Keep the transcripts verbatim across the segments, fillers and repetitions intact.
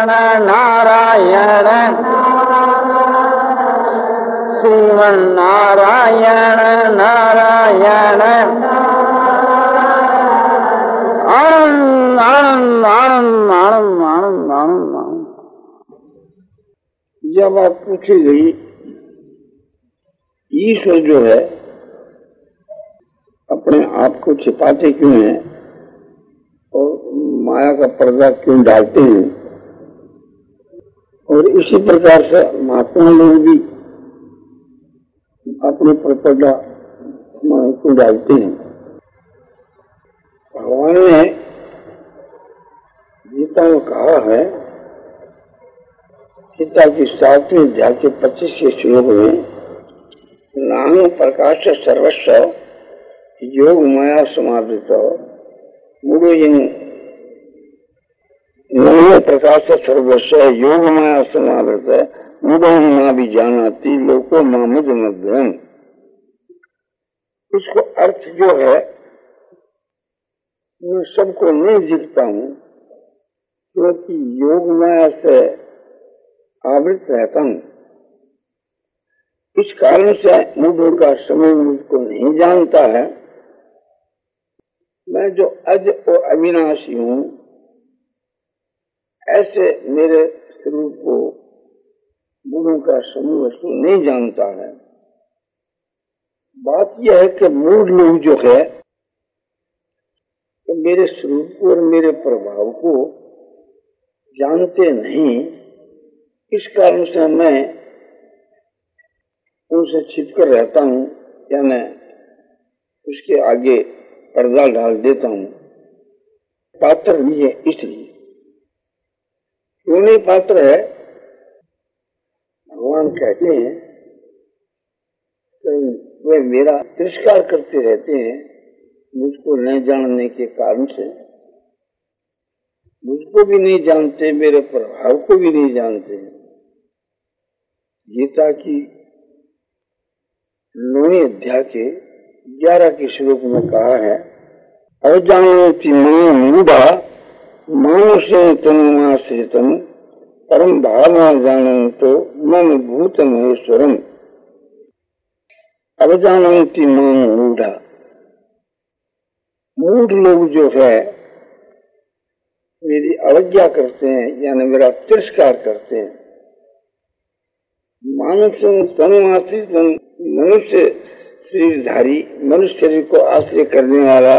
नारायण श्रीमन नारायण नारायण आनंद आनंद आनंद आनंद आनंद आनंद आनंद। जब आप पूछी गई ईश्वर जो है अपने आप को छिपाते क्यों हैं और माया का पर्दा क्यों डालते हैं, और इसी प्रकार से महात्मा लोग भी अपने पर पर्दा क्यों डालते हैं। भगवान ने गीता में कहा है, गीता की सातवें अध्याय के पच्चीसवें श्लोक में, नाम प्रकाश सर्वस्व योग माया समावृत मूढ़ों नाम प्रकाश सर्वस्व योग माया समावृत मूढ़ों ना भी जानाती लोको मामुद मध्यम। इसको अर्थ जो है मैं सबको नहीं दिखता हूँ, क्योंकि योग माया से आवृत रहता हूँ। इस कारण से मूढ़ों का समूह मुझको नहीं जानता है। मैं जो अज और अविनाशी हूँ, ऐसे मेरे स्वरूप को मूढ़ों का समूह नहीं जानता है। बात यह है कि मूढ़ लोग जो है तो मेरे स्वरूप को और मेरे प्रभाव को जानते नहीं। इस कारण से मैं उनसे छिपकर रहता हूँ, यानी उसके आगे पर्दा डाल देता हूँ। पात्र भी है इसलिए। क्यों नहीं पात्र है? भगवान कहते हैं कि वे मेरा तिरस्कार करते रहते हैं मुझको नहीं जानने के कारण से। मुझको भी नहीं जानते, मेरे प्रभाव को भी नहीं जानते। गीता की नौवें अध्याय के ग्यारह के श्लोक में कहा है, अवजानति मां मूढ़ा मानुषे तनुमाश्रितम परम भावना जानन्तो मम भूत महेश्वरम। अवजानति मां मूढ़ा, मूढ़ लोग जो है मेरी अवज्ञा करते हैं, यानी मेरा तिरस्कार करते हैं। मानुष्य तनुमाश्रित, मनुष्य शरीरधारी, मनुष्य शरीर को आश्रय करने वाला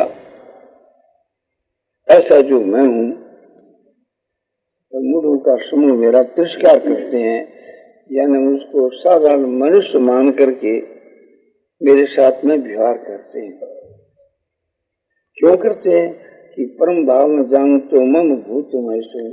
ऐसा जो मैं हूँ, तो मूढ़ों का समूह मेरा तिरस्कार करते हैं, यानी मुझको साधारण मनुष्य मान करके मेरे साथ में व्यवहार करते हैं। क्यों करते हैं? कि परम भाव में जान तो मम भूत महेश्वर,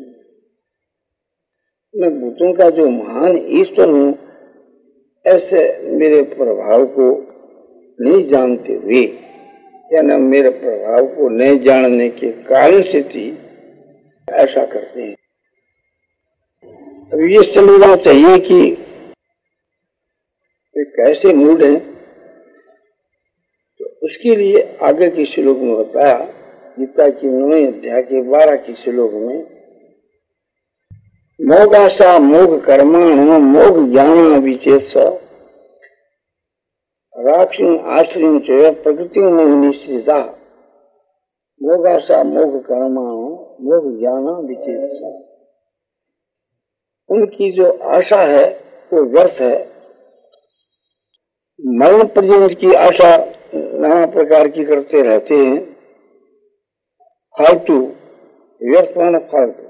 मैं भूतों का जो महान ईश्वर हूँ, ऐसे मेरे प्रभाव को नहीं जानते हुए, यानी मेरे प्रभाव को नहीं जानने के कारण से थी ऐसा करते हैं। अब ये समझना चाहिए कि वे कैसे मूढ़ हैं। तो उसके लिए आगे के श्लोक में बताया, गीता की नौवें अध्याय के बारह के श्लोक में, मोगाशा मोग कर्माणु मोग ज्ञान विचेष राक्षिण आश्रय च प्रकृति में निश्चिता। मोगाशा मोग कर्माणु मोग ज्ञान विचेष, उनकी जो आशा है वो व्यर्थ है। मरण पर्यंत की आशा नाना प्रकार की करते रहते हैं, फालतू, व्यर्थ माना फालतू।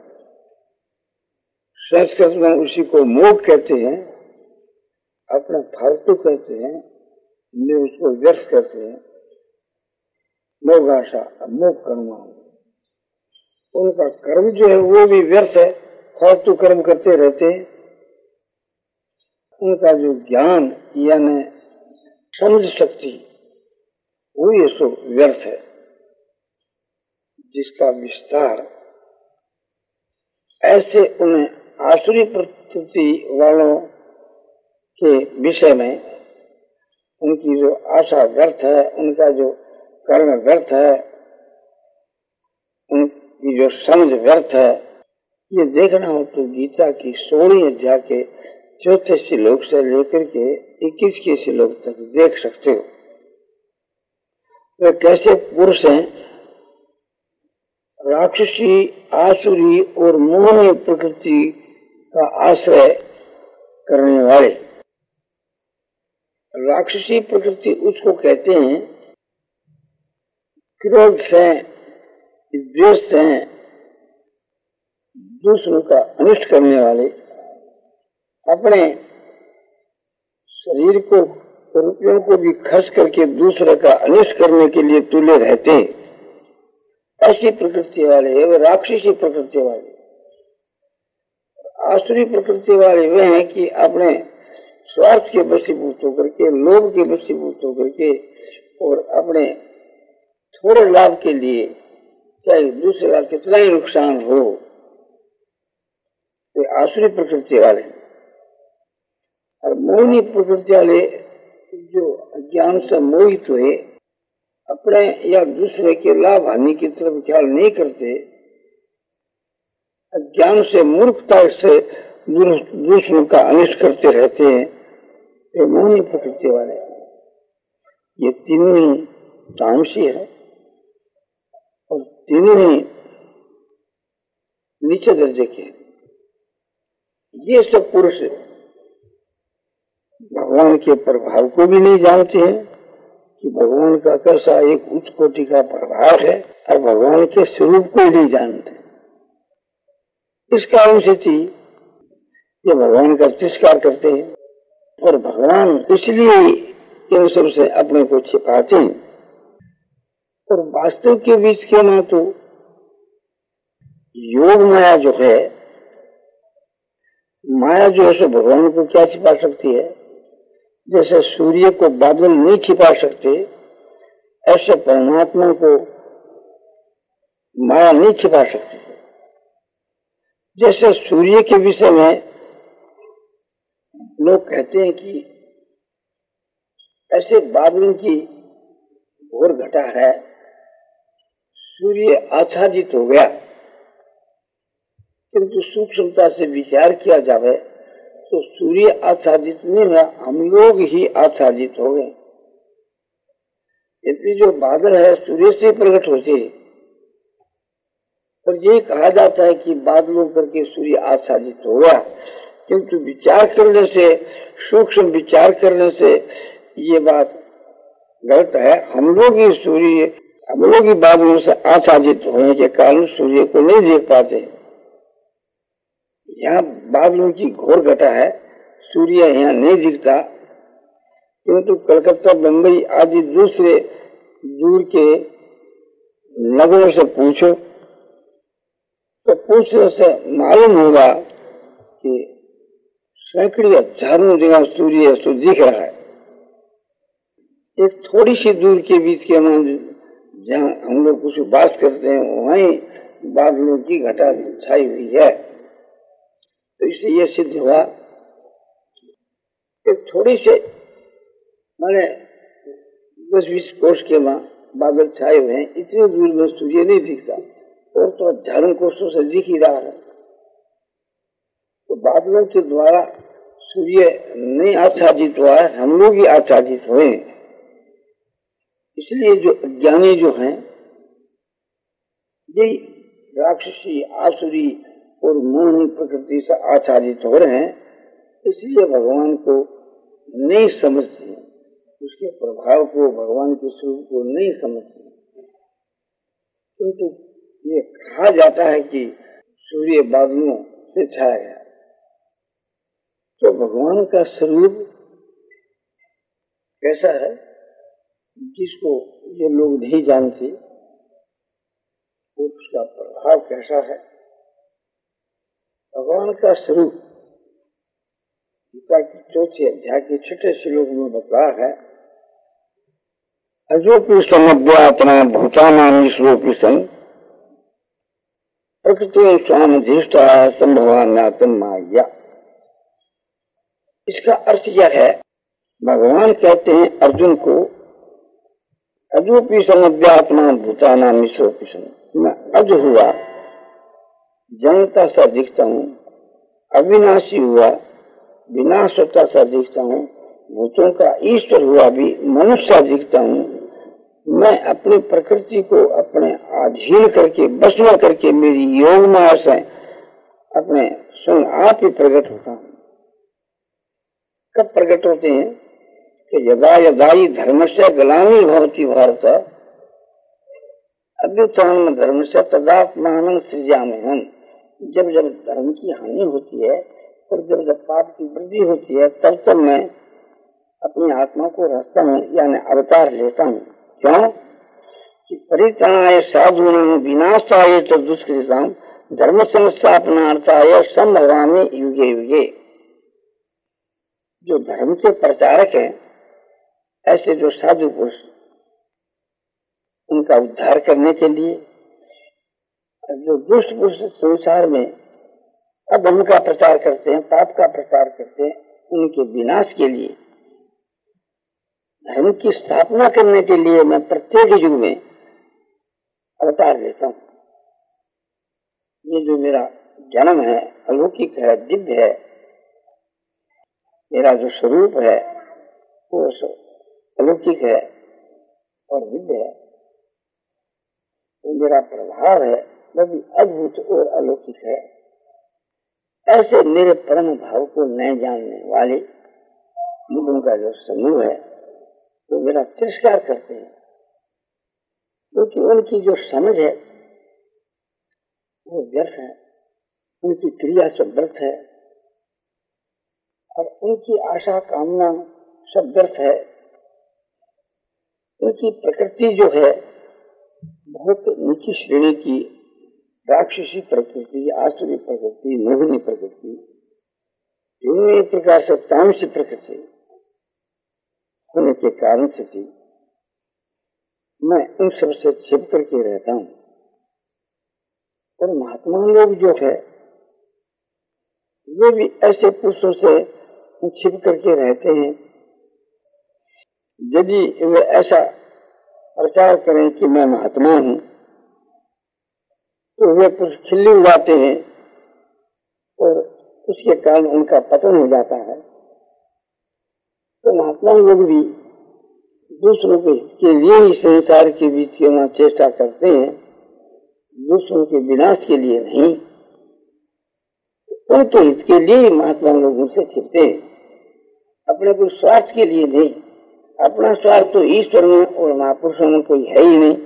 संस्कृत में उसी को मोग कहते हैं, अपना फालतू कहते हैं, ने उसको व्यर्थ कहते हैं। मोग आशा, मोग कर्म, उनका कर्म जो है वो भी व्यर्थ है, फालतू कर्म करते रहते हैं। उनका जो ज्ञान यानी समझ शक्ति वो ये सब व्यर्थ है, जिसका विस्तार ऐसे उन्हें आसुरी प्रकृति वालों के विषय में उनकी जो आशा व्यर्थ है, उनका जो कर्म व्यर्थ है, उनकी जो समझ व्यर्थ है, ये देखना हो तो गीता की सोलहवीं अध्याय के चौथे श्लोक से लेकर के इक्कीस के श्लोक तक देख सकते हो। वे कैसे पुरुष हैं, राक्षसी, आसुरी और मोहनी प्रकृति का आश्रय करने वाले। राक्षसी प्रकृति उसको कहते हैं क्रोध से, द्वेष से दूसरों का अनिष्ट करने वाले, अपने शरीर को रुपयों को भी खर्च करके दूसरे का अनिष्ट करने के लिए तुले रहते, ऐसी प्रकृति वाले है वे राक्षसी प्रकृति वाले। आसुरी प्रकृति वाले वे हैं कि अपने स्वार्थ के वशीभूत होकर के, लोभ के वशीभूत होकर के और अपने थोड़े लाभ के लिए चाहे दूसरे का कितना ही नुकसान हो, वे आसुरी प्रकृति वाले। और मोहिनी प्रकृति वाले जो ज्ञान से मोहित हुए, अपने या दूसरे के लाभ हानि की तरफ ख्याल नहीं करते, ज्ञान से मूर्खता से दूसरों का अनिष्ट करते रहते हैं, ये मोहिनी प्रकृति वाले। ये तीनों ही तामसी है और तीनों ही नीचे दर्जे के। ये सब पुरुष भगवान के प्रभाव को भी नहीं जानते हैं कि भगवान का कैसा एक उच्च कोटि का प्रभाव है, और भगवान के स्वरूप को ही नहीं जानते। इस कारण से थी ये भगवान का तिरस्कार करते हैं और भगवान इसलिए इन सब से अपने को छिपाते हैं। और वास्तव के बीच के ना तो योग माया जो है, माया जो है सो भगवान को क्या छिपा सकती है? जैसे सूर्य को बादल नहीं छिपा सकते, ऐसे परमात्मा को माया नहीं छिपा सकती। जैसे सूर्य के विषय में लोग कहते हैं कि ऐसे बादलों की घोर घटा है, सूर्य आच्छादित हो गया, किंतु सूक्ष्मता से विचार किया जाए तो सूर्य आच्छादित नहीं हुआ, हम लोग ही आच्छादित हो गए। यदि जो बादल है सूर्य से प्रकट होते, और ये कहा जाता है कि बादलों करके सूर्य आच्छादित हो गया, किंतु विचार करने से, सूक्ष्म विचार करने से ये बात गलत है। हम लोग ही सूर्य, हम लोग ही बादलों से आच्छादित होने के कारण सूर्य को नहीं देख पाते। यहाँ बादलों की घोर घटा है, सूर्य यहाँ नहीं दिखता, किंतु कलकत्ता, बंबई आदि दूसरे दूर के नगरों से पूछो तो पूछने से मालूम होगा कि सैकड़ों हजारों जगह सूर्य सो दिख रहा है। एक थोड़ी सी दूर के बीच के मान जहाँ हम लोग कुछ बात करते हैं, वहीं बादलों की घटा छाई हुई है। तो इससे यह सिद्ध हुआ कि थोड़ी से माने दस बीस कोष के वहां बादल छाए हुए हैं, इतनी दूर में सूर्य नहीं दिखता, और तो हजारों कोषों से दिख ही रहा है। तो बादलों के द्वारा सूर्य नहीं आच्छादित हुआ है, हम लोग ही आच्छादित हुए। इसलिए जो ज्ञानी जो हैं, ये राक्षसी, आसुरी और मोहिनी प्रकृति से आच्छादित हो रहे हैं, इसलिए भगवान को नहीं समझते, उसके प्रभाव को, भगवान के स्वरूप को नहीं समझते। किंतु ये कहा जाता है कि सूर्य बादलों से छाया गया, तो भगवान का स्वरूप कैसा है जिसको ये लोग नहीं जानते, उसका प्रभाव कैसा है। भगवान का स्वरूप गीता की चौथे अध्याय के छठे श्लोक में बताया है, अजोपि समव्यात्मा भूतानां ईश्वरोपि सन् प्रकृति स्वामधिष्ठा संभवानात्म माया। इसका अर्थ यह है, भगवान कहते हैं अर्जुन को, अजोपि समव्यात्मा भूतानां ईश्वरोपि सन्, मैं अज हुआ, जनता सा दिखता हूँ, अविनाशी हुआ विनाश होता सा दिखता हूँ, भूतों का ईश्वर हुआ भी मनुष्य सा दिखता हूँ। मैं अपनी प्रकृति को अपने अधीन करके बस में करके मेरी योग माया से अपने स्वयं आप ही प्रकट होता हूँ। कब प्रकट होते हैं कि यदा यदा ही धर्म से ग्लानि भवति भारत अभ्युत्थान धर्म से तदात्मानं सृजामि हम। जब जब धर्म की हानि होती है और जब जब पाप की वृद्धि होती है तब तब मैं अपनी आत्मा को रचता हूँ, यानी अवतार लेता हूँ। क्यों कि परित्राणाय साधूनां विनाशाय च दुष्कृतां धर्म संस्थापनार्थाय संभवामि युगे युगे। जो धर्म के प्रचारक हैं ऐसे जो साधु पुरुष, उनका उद्धार करने के लिए, जो दुष्ट पुरुष संसार में अब उनका प्रचार करते हैं, पाप का प्रचार करते हैं, उनके विनाश के लिए, धर्म की स्थापना करने के लिए मैं प्रत्येक युग में अवतार लेता हूँ। ये जो मेरा जन्म है अलौकिक है, दिव्य है, मेरा जो स्वरूप है वो अलौकिक है और दिव्य है, वो मेरा प्रभाव है वो भी अद्भुत और अलौकिक है। ऐसे मेरे परम भाव को नहीं जानने वाले लोगों का जो समूह है वो मेरा तिरस्कार करते हैं, क्योंकि उनकी जो समझ है वो व्यर्थ है, उनकी क्रिया सब व्यर्थ है और उनकी आशा कामना सब व्यर्थ है। उनकी प्रकृति जो है बहुत नीची श्रेणी की राक्षसी प्रकृति, आसुरी प्रकृति, मोहिनी प्रकृति, दोनों एक प्रकार से तामसी प्रकृति होने के कारण से थी। मैं उन सबसे छिप करके रहता हूँ और महात्मा लोग जो है वे भी ऐसे पुरुषों से छिप करके रहते हैं। यदि वे ऐसा प्रचार करें कि मैं महात्मा हूँ तो वे कुछ खिल्ली उड़ाते हैं और उसके कारण उनका पतन हो जाता है। तो महात्मा लोग भी दूसरों के लिए ही संसार के बीच में चेष्टा करते हैं, दूसरों के विनाश के लिए नहीं। उनके हित के लिए ही महात्मा लोग उनसे छिपते हैं, अपने कोई स्वार्थ के लिए नहीं। अपना स्वार्थ तो ईश्वर में और महापुरुषों में कोई है ही नहीं।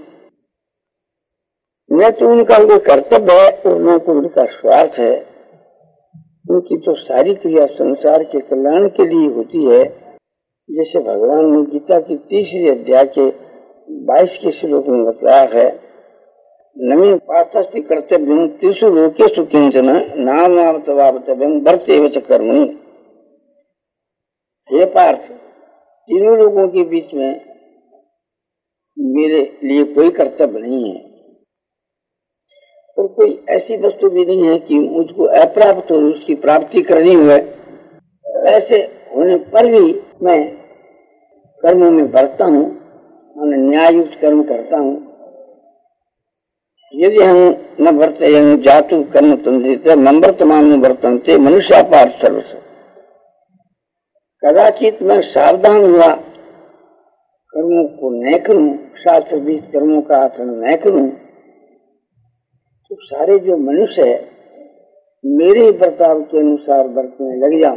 न तो उनका कोई कर्तव्य है और न तो उनका स्वार्थ है। उनकी तो सारी क्रिया संसार के कल्याण के लिए होती है। जैसे भगवान ने गीता की तीसरी अध्याय के बाईस के श्लोक में बताया है, नमी पार्थस्ति कर्तव्यम त्रिषु लोकेषु किंचन नामावतवावतव्यम वर्तेव च कर्मणि। हे पार्थ, तीनों लोगों के बीच में मेरे लिए कोई कर्तव्य नहीं है और कोई ऐसी वस्तु भी नहीं है कि मुझको अप्राप्त हो, उसकी प्राप्ति करनी हुए। ऐसे होने पर भी मैं कर्मों में बढ़ता हूँ, मैं न्याययुक्त कर्म करता हूँ। यदि हम न वर्तयन् जातु कर्म तंत्रित नम्रतमान वर्तन्ते मनुष्य पार्थ सर्वस्व। कदाचित मैं सावधान हुआ कर्मों को न करूं, शास्त्र बीज कर्मों का आचरण न करूं, तो सारे जो मनुष्य है मेरे बर्ताव के अनुसार बरतने लग जाऊं।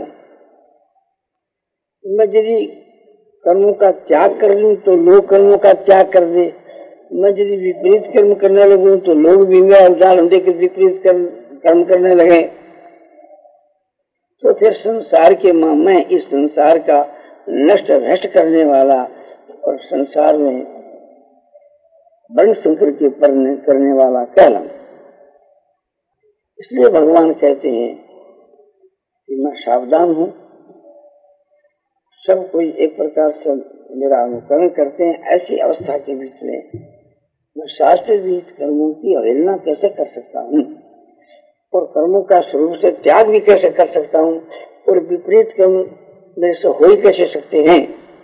मैं यदि कर्मों का त्याग कर लूं तो लोग कर्मों का त्याग कर दे। मैं यदि विपरीत कर्म करने लगूं तो लोग भी मेरा उदाहरण देकर विपरीत कर्म करने लगे। तो फिर संसार के मां मैं इस संसार का नष्ट भ्रष्ट करने वाला और संसार में वर्ण संकर के करने वाला कहलाऊं। इसलिए भगवान कहते हैं कि मैं सावधान हूँ। सब कोई एक प्रकार से मेरा अनुकरण करते हैं। ऐसी अवस्था के बीच में मैं शास्त्र बीज कर्मों की अवहेलना कैसे कर सकता हूँ और कर्मों का स्वरूप से त्याग भी कैसे कर सकता हूँ और विपरीत कर्म मेरे से हो ही कैसे सकते हैं।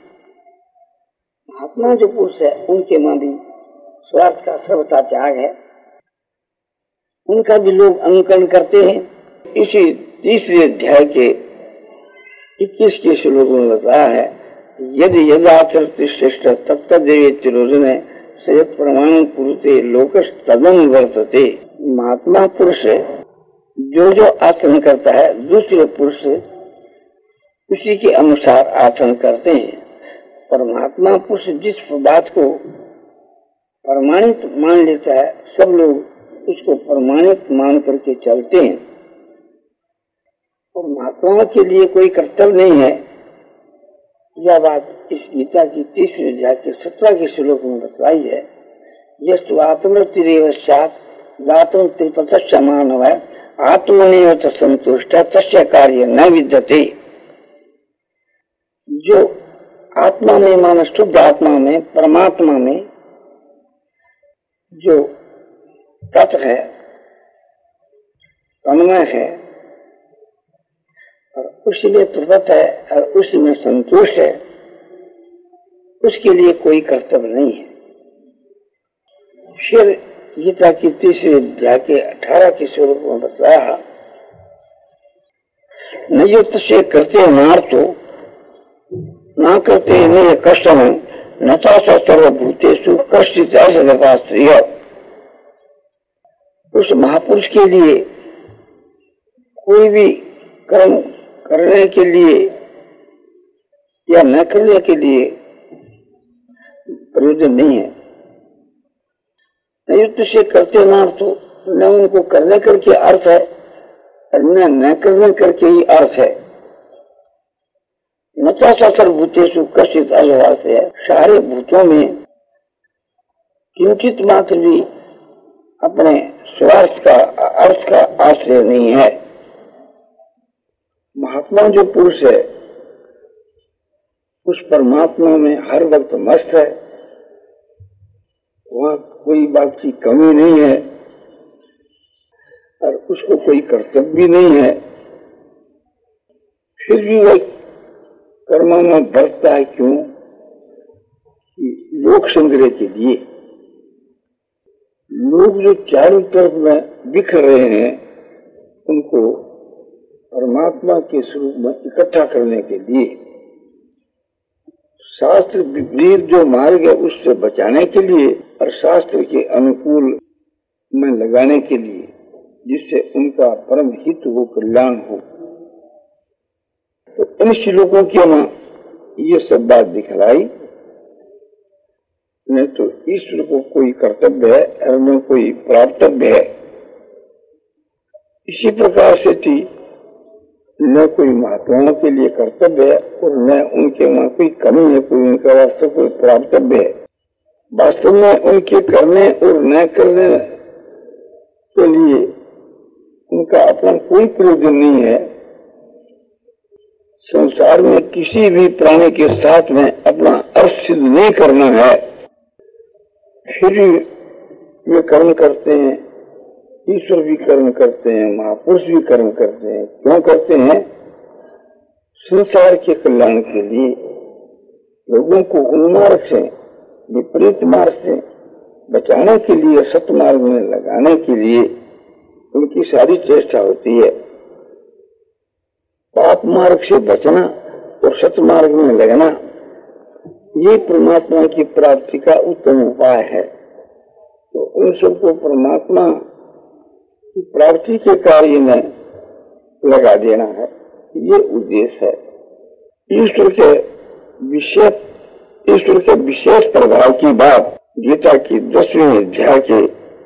महात्मा जो पुरुष है उनके मां भी स्वार्थ का सर्वथा त्याग है। उनका भी लोग अनुकरण करते हैं। इसी तीसरे अध्याय के इक्कीस के श्लोक में बताया है, यदि यदाचरति श्रेष्ठ तत्तदेवेति रोजने सयत प्रमाण पुरुते लोकस तदन वर्तते। महात्मा पुरुष जो जो आचरण करता है दूसरे पुरुष उसी के अनुसार आचरण करते हैं। परमात्मा पुरुष जिस बात को प्रमाणित मान लेता है सब लोग उसको प्रमाणित मान करके चलते हैं। और महात्माओं के लिए कोई कर्तव्य नहीं है। यह बात इस गीता की तीसरे अध्याय के सत्रह के श्लोक में बताई है। यस्तु आत्मृतिरेव स्यात् दातुं त्रिपथश्च मानव आत्मनेव च संतुष्ट तस्य कार्य न विद्यते। जो आत्मा में माने शुद्ध आत्मा में परमात्मा में जो तत्व है तन्मय है और उसी में प्रवृत्त है और उसी में संतुष्ट है, उसके लिए कोई कर्तव्य नहीं है। फिर गीता की तीसरे अध्याय के अठारह के स्वरूप में बताया, न युक्त से करते मार तो न करते नहीं कष्ट में न था सर्वभूतेषु कष्टित स्त्रिय। उस महापुरुष के लिए कोई भी कर्म करने के लिए या न करने के लिए प्रयोजन नहीं है। युक्त से करते ना तो न उनको करने करके अर्थ है और न न करने करके ही अर्थ है। नचा सर्वभूतेषु कष्टित अजवास है। सारे भूतों में किंचित मात्र भी अपने स्वार्थ का अर्थ का आश्रय नहीं है। महात्मा जो पुरुष है उस परमात्मा में हर वक्त मस्त है, वहाँ कोई बात की कमी नहीं है और उसको कोई कर्तव्य भी नहीं है। फिर भी वह कर्मों में बढ़ता है। क्यों? लोक संग्रह के लिए। लोग जो चारों तरफ में बिखर रहे हैं उनको परमात्मा के स्वरूप में इकट्ठा करने के लिए, शास्त्र विपरीत जो मार्ग है उससे बचाने के लिए और शास्त्र के अनुकूल में लगाने के लिए, जिससे उनका परम हित हो, कल्याण हो। तो इन श्लोकों की हम ये सब बात दिखलाई। नहीं तो ईश्वर को कोई कर्तव्य है और न कोई प्राप्तव्य है। इसी प्रकार से थी न कोई महात्माओं के लिए कर्तव्य है और न उनके वहां कोई कमी है, कोई उनका वास्तव कोई प्राप्तव्य है। वास्तव में उनके करने और न करने के लिए उनका अपना कोई प्रयोजन नहीं है। संसार में किसी भी प्राणी के साथ में अपना अर्थ सिद्ध नहीं करना है, फिर वे कर्म करते हैं। ईश्वर भी कर्म करते हैं, महापुरुष भी कर्म करते हैं। क्यों करते हैं? संसार के कल्याण के लिए, लोगों को उन्मार्ग से, विपरीत मार्ग से बचाने के लिए, सत्मार्ग में लगाने के लिए उनकी सारी चेष्टा होती है। पाप मार्ग से बचना और सत्मार्ग में लगना, ये परमात्मा की प्राप्ति का उत्तम उपाय है। तो उन सबको परमात्मा की प्राप्ति के कार्य में लगा देना है, ये उद्देश्य है। ईश्वर के विशेष ईश्वर के विशेष प्रभाव की बात गीता की दसवीं अध्याय के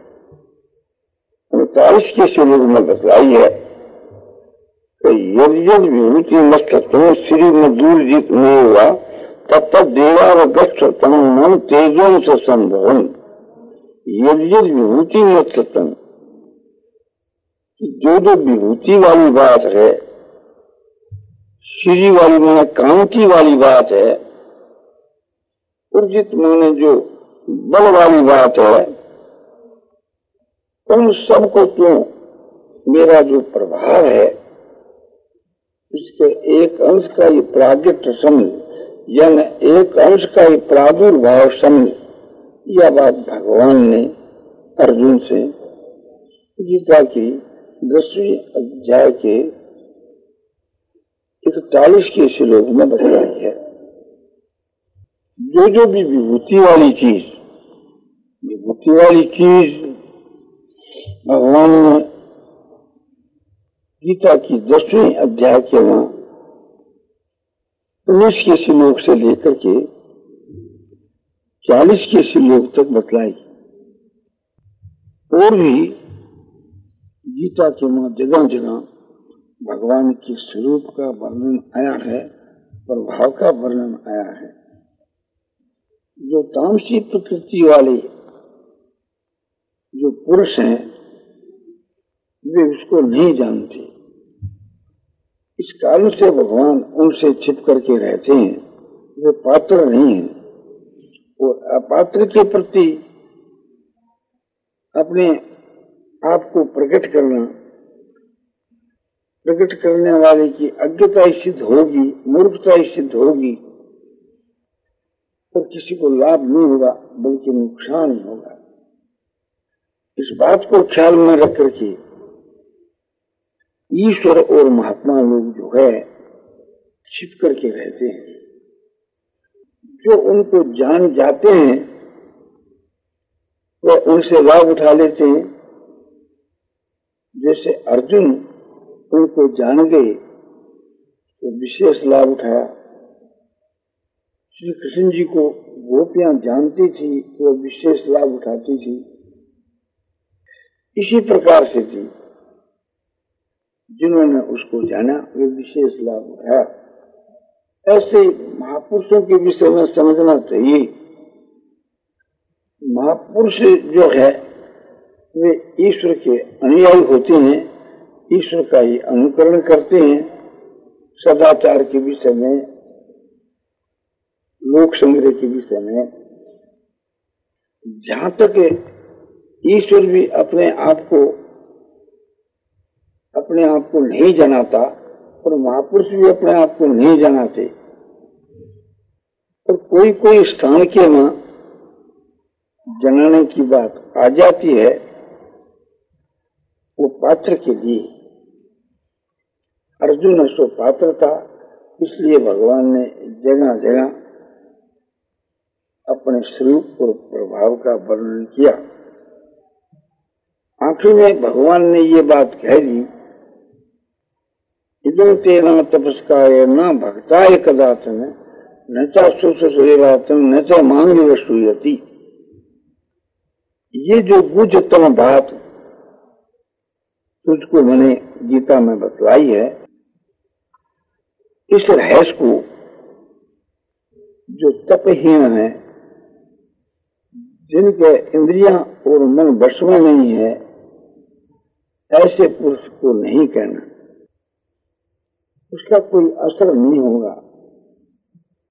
उनतालीस के श्लोक में बतलाई है। तो यद यद विभूति मस्तत्व श्री में दूर जीत नहीं हुआ तब तक देवावगत मन तेजों से संभवन। यद यद विभूति मस्तत्व, जो जो विभूति वाली बात है, श्री वाली माने कांति वाली बात है, उर्जित माने जो बल वाली बात है, उन सबको तो मेरा जो प्रभाव है इसके एक अंश का ये प्रागट्य समझ, यानी एक अंश का ये प्रादुर्भाव समझ। यह बात भगवान ने अर्जुन से गीता की दसवीं अध्याय के इकतालीस के श्लोक में बताया है, जो जो भी विभूति वाली चीज विभूति वाली चीज भगवान ने गीता की दसवीं अध्याय के वहां उन्नीस के श्लोक से लेकर के चालीस के श्लोक तक बतलाई। और भी गीता के वहां जगह जगह भगवान के स्वरूप का वर्णन आया है, प्रभाव का वर्णन आया है। जो तामसी प्रकृति वाले जो पुरुष हैं वे उसको नहीं जानते, इस कारण से भगवान उनसे छिप करके रहते हैं, वे पात्र नहीं हैं। और अपात्र के प्रति अपने आप को प्रकट करना, प्रकट करने वाले की अज्ञता ही सिद्ध होगी, मूर्खता ही सिद्ध होगी और किसी को लाभ नहीं होगा बल्कि नुकसान ही होगा। इस बात को ख्याल में रख करके ईश्वर और महात्मा लोग जो है छिप करके रहते हैं। जो उनको जान जाते हैं वह उनसे लाभ उठा लेते हैं। जैसे अर्जुन उनको जान गए तो विशेष लाभ उठाया। श्री कृष्ण जी को गोपियां जानती थी तो विशेष लाभ उठाती थी। इसी प्रकार से थी, जिन्होंने उसको जाना वे विशेष लाभ उठाया। ऐसे महापुरुषों के विषय में समझना चाहिए। महापुरुष जो है वे ईश्वर के अनुयायी होते हैं, ईश्वर का ही अनुकरण करते हैं। सदाचार के विषय में, लोक संग्रह के विषय में, जहां तक ईश्वर भी अपने आप को अपने आप को नहीं जनाता और महापुरुष भी अपने आप को नहीं जनाते। और कोई कोई स्थान के में जनाने की बात आ जाती है, वो पात्र के लिए। अर्जुन सो पात्र था, इसलिए भगवान ने जगह जगह अपने स्वरूप और प्रभाव का वर्णन किया। आखिर में भगवान ने ये बात कह दी, इदं तेना तपस्काय न भक्ताय कदाचन न चा सुसुरेवातम न चा मांग श्रूयति। ये जो गुह्यतम बात तुझको मैंने गीता में बतलाई है, इस रहस्य को जो तपहीन है, जिनके इंद्रियां और मन वश में नहीं है, ऐसे पुरुष को नहीं कहना। उसका कोई असर नहीं होगा।